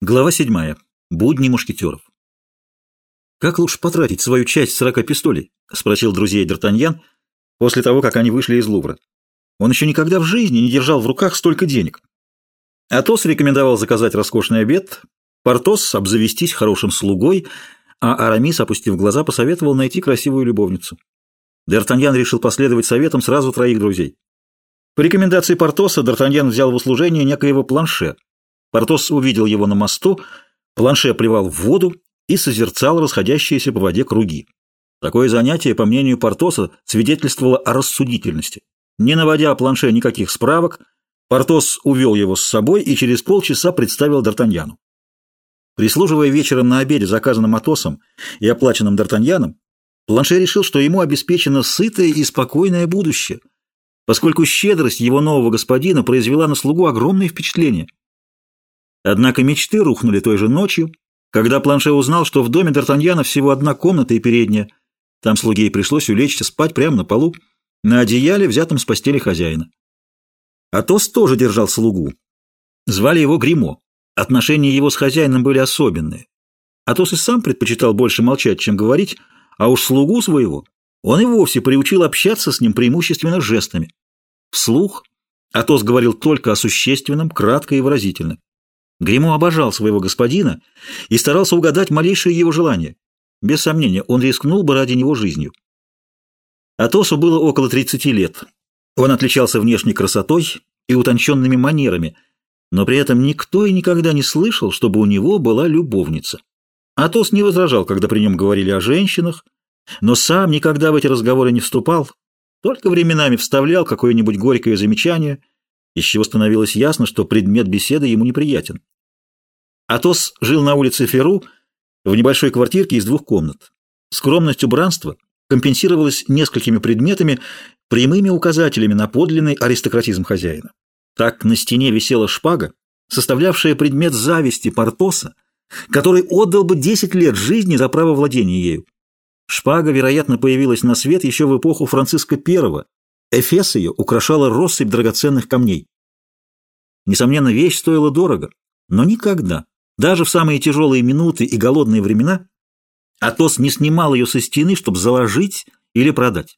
Глава 7. Будни мушкетеров. «Как лучше потратить свою часть 40 пистолей?» — спросил друзей Д'Артаньян после того, как они вышли из Лувра. Он еще никогда в жизни не держал в руках столько денег. Атос рекомендовал заказать роскошный обед, Портос — обзавестись хорошим слугой, а Арамис, опустив глаза, посоветовал найти красивую любовницу. Д'Артаньян решил последовать советам сразу троих друзей. По рекомендации Портоса Д'Артаньян взял в услужение некоего Планше. Портос увидел его на мосту, Планше плевал в воду и созерцал расходящиеся по воде круги. Такое занятие, по мнению Портоса, свидетельствовало о рассудительности. Не наводя Планше никаких справок, Портос увел его с собой и через полчаса представил Д'Артаньяну. Прислуживая вечером на обеде, заказанном Атосом и оплаченным Д'Артаньяном, Планше решил, что ему обеспечено сытое и спокойное будущее, поскольку щедрость его нового господина произвела на слугу огромное впечатление. Однако мечты рухнули той же ночью, когда Планше узнал, что в доме Д'Артаньяна всего одна комната и передняя. Там слуге и пришлось улечься спать прямо на полу, на одеяле, взятом с постели хозяина. Атос тоже держал слугу. Звали его Гримо. Отношения его с хозяином были особенные. Атос и сам предпочитал больше молчать, чем говорить, а уж слугу своего он и вовсе приучил общаться с ним преимущественно жестами. Вслух Атос говорил только о существенном, кратко и выразительно. Гримо обожал своего господина и старался угадать малейшее его желание. Без сомнения, он рискнул бы ради него жизнью. Атосу было около 30 лет. Он отличался внешней красотой и утонченными манерами, но при этом никто и никогда не слышал, чтобы у него была любовница. Атос не возражал, когда при нем говорили о женщинах, но сам никогда в эти разговоры не вступал, только временами вставлял какое-нибудь горькое замечание, из чего становилось ясно, что предмет беседы ему неприятен. Атос жил на улице Феру в небольшой квартирке из 2 комнат. Скромность убранства компенсировалась несколькими предметами, прямыми указателями на подлинный аристократизм хозяина. Так на стене висела шпага, составлявшая предмет зависти Портоса, который отдал бы 10 лет жизни за право владения ею. Шпага, вероятно, появилась на свет еще в эпоху Франциска I. Эфес ее украшала россыпь драгоценных камней. Несомненно, вещь стоила дорого, но никогда, даже в самые тяжелые минуты и голодные времена, Атос не снимал ее со стены, чтобы заложить или продать.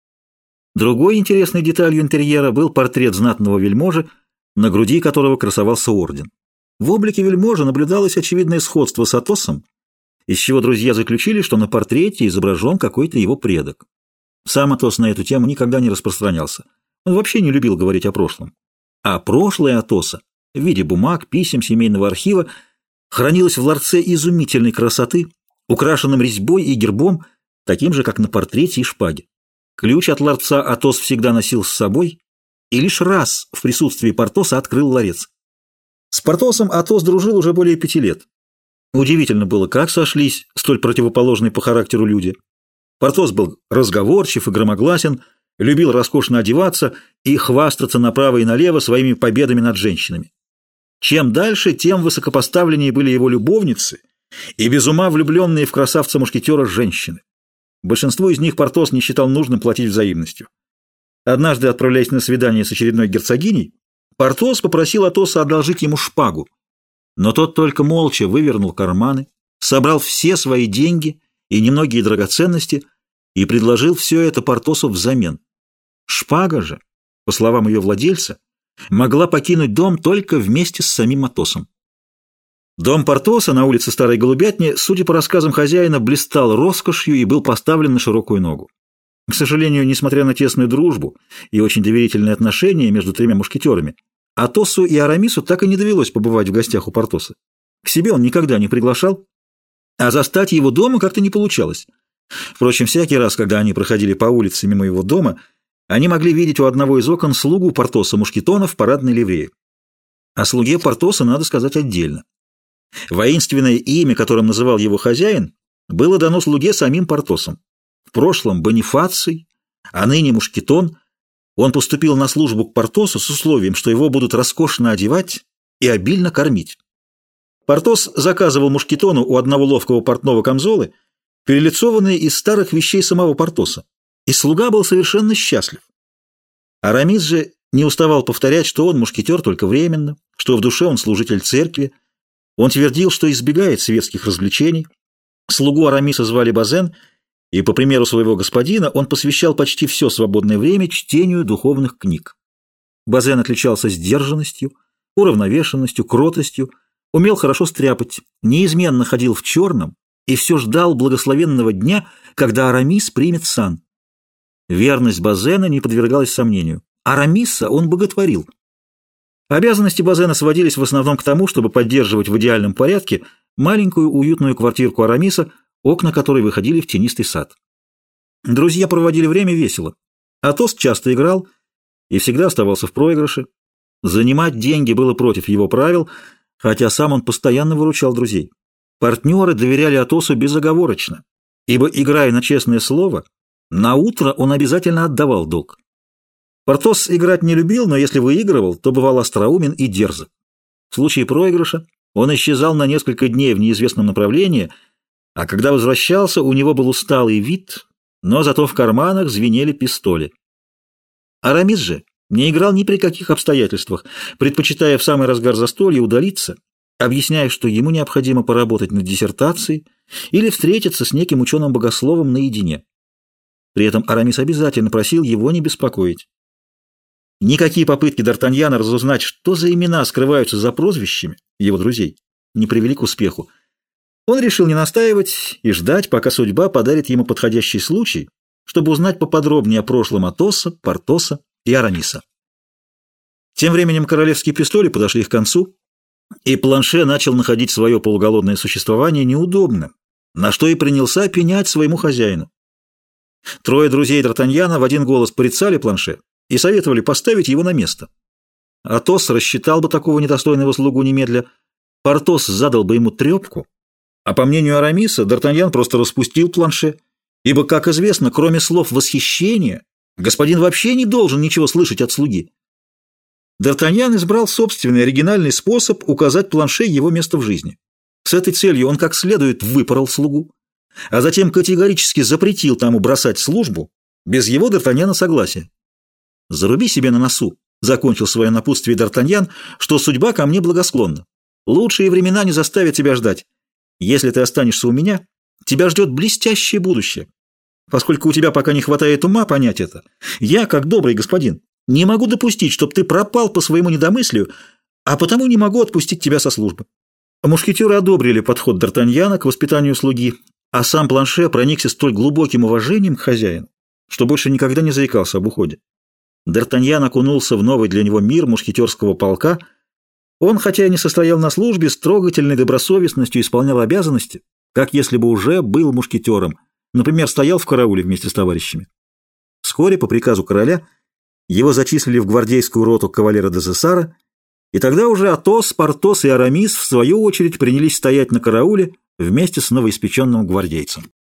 Другой интересной деталью интерьера был портрет знатного вельможи, на груди которого красовался орден. В облике вельможи наблюдалось очевидное сходство с Атосом, из чего друзья заключили, что на портрете изображен какой-то его предок. Сам Атос на эту тему никогда не распространялся. Он вообще не любил говорить о прошлом. А прошлое Атоса в виде бумаг, писем, семейного архива хранилось в ларце изумительной красоты, украшенном резьбой и гербом, таким же, как на портрете и шпаге. Ключ от ларца Атос всегда носил с собой и лишь раз в присутствии Портоса открыл ларец. С Портосом Атос дружил уже более 5 лет. Удивительно было, как сошлись столь противоположные по характеру люди. Портос был разговорчив и громогласен, любил роскошно одеваться и хвастаться направо и налево своими победами над женщинами. Чем дальше, тем высокопоставленнее были его любовницы и без ума влюбленные в красавца-мушкетера женщины. Большинству из них Портос не считал нужным платить взаимностью. Однажды, отправляясь на свидание с очередной герцогиней, Портос попросил Атоса одолжить ему шпагу, но тот только молча вывернул карманы, собрал все свои деньги и немногие драгоценности и предложил все это Портосу взамен. Шпага же, по словам ее владельца, могла покинуть дом только вместе с самим Атосом. Дом Портоса на улице Старой Голубятни, судя по рассказам хозяина, блистал роскошью и был поставлен на широкую ногу. К сожалению, несмотря на тесную дружбу и очень доверительные отношения между 3 мушкетерами, Атосу и Арамису так и не довелось побывать в гостях у Портоса. К себе он никогда не приглашал, а застать его дома как-то не получалось. Впрочем, всякий раз, когда они проходили по улице мимо его дома, они могли видеть у одного из окон слугу Портоса Мушкетона в парадной ливрее. О слуге Портоса надо сказать отдельно. Воинственное имя, которым называл его хозяин, было дано слуге самим Портосом. В прошлом Бонифаций, а ныне Мушкетон. Он поступил на службу к Портосу с условием, что его будут роскошно одевать и обильно кормить. Портос заказывал Мушкетону у одного ловкого портного камзолы, перелицованные из старых вещей самого Портоса, и слуга был совершенно счастлив. Арамис же не уставал повторять, что он мушкетер только временно, что в душе он служитель церкви, Он твердил, что избегает светских развлечений. Слугу Арамиса звали Базен, и, по примеру своего господина, он посвящал почти все свободное время чтению духовных книг. Базен отличался сдержанностью, уравновешенностью, кротостью, умел хорошо стряпать, неизменно ходил в черном и все ждал благословенного дня, когда Арамис примет сан. Верность Базена не подвергалась сомнению. Арамиса он боготворил. Обязанности Базена сводились в основном к тому, чтобы поддерживать в идеальном порядке маленькую уютную квартирку Арамиса, окна которой выходили в тенистый сад. Друзья проводили время весело. Атос часто играл и всегда оставался в проигрыше. Занимать деньги было против его правил, хотя сам он постоянно выручал друзей. Партнеры доверяли Атосу безоговорочно, ибо, играя на честное слово, на утро он обязательно отдавал долг. Портос играть не любил, но если выигрывал, то бывал остроумен и дерзок. В случае проигрыша он исчезал на несколько дней в неизвестном направлении, а когда возвращался, у него был усталый вид, но зато в карманах звенели пистоли. Арамис же не играл ни при каких обстоятельствах, предпочитая в самый разгар застолья удалиться, объясняя, что ему необходимо поработать над диссертацией или встретиться с неким ученым-богословом наедине. При этом Арамис обязательно просил его не беспокоить. Никакие попытки Д'Артаньяна разузнать, что за имена скрываются за прозвищами его друзей, не привели к успеху. Он решил не настаивать и ждать, пока судьба подарит ему подходящий случай, чтобы узнать поподробнее о прошлом Атоса, Портоса и Арамиса. Тем временем королевские пистоли подошли к концу, и Планше начал находить свое полуголодное существование неудобным, на что и принялся пенять своему хозяину. Трое друзей Д'Артаньяна в один голос порицали Планше и советовали поставить его на место. Атос рассчитал бы такого недостойного слугу немедля, Портос задал бы ему трепку, а по мнению Арамиса, Д'Артаньян просто распустил Планше, ибо, как известно, кроме слов восхищения, господин вообще не должен ничего слышать от слуги. Д'Артаньян избрал собственный оригинальный способ указать Планше его место в жизни. С этой целью он как следует выпорол слугу, а затем категорически запретил тому бросать службу без его Д'Артаньяна согласия. «Заруби себе на носу», — закончил свое напутствие Д'Артаньян, «что судьба ко мне благосклонна. Лучшие времена не заставят тебя ждать. Если ты останешься у меня, тебя ждет блестящее будущее. Поскольку у тебя пока не хватает ума понять это, я, как добрый господин, не могу допустить, чтобы ты пропал по своему недомыслию, а потому не могу отпустить тебя со службы». Мушкетеры одобрили подход Д'Артаньяна к воспитанию слуги, а сам Планше проникся столь глубоким уважением к хозяину, что больше никогда не заикался об уходе. Д'Артаньян окунулся в новый для него мир мушкетерского полка. Он, хотя и не состоял на службе, с трогательной добросовестностью исполнял обязанности, как если бы уже был мушкетером, например, стоял в карауле вместе с товарищами. Вскоре, по приказу короля, его зачислили в гвардейскую роту кавалера де Сесара, и тогда уже Атос, Портос и Арамис в свою очередь принялись стоять на карауле вместе с новоиспеченным гвардейцем.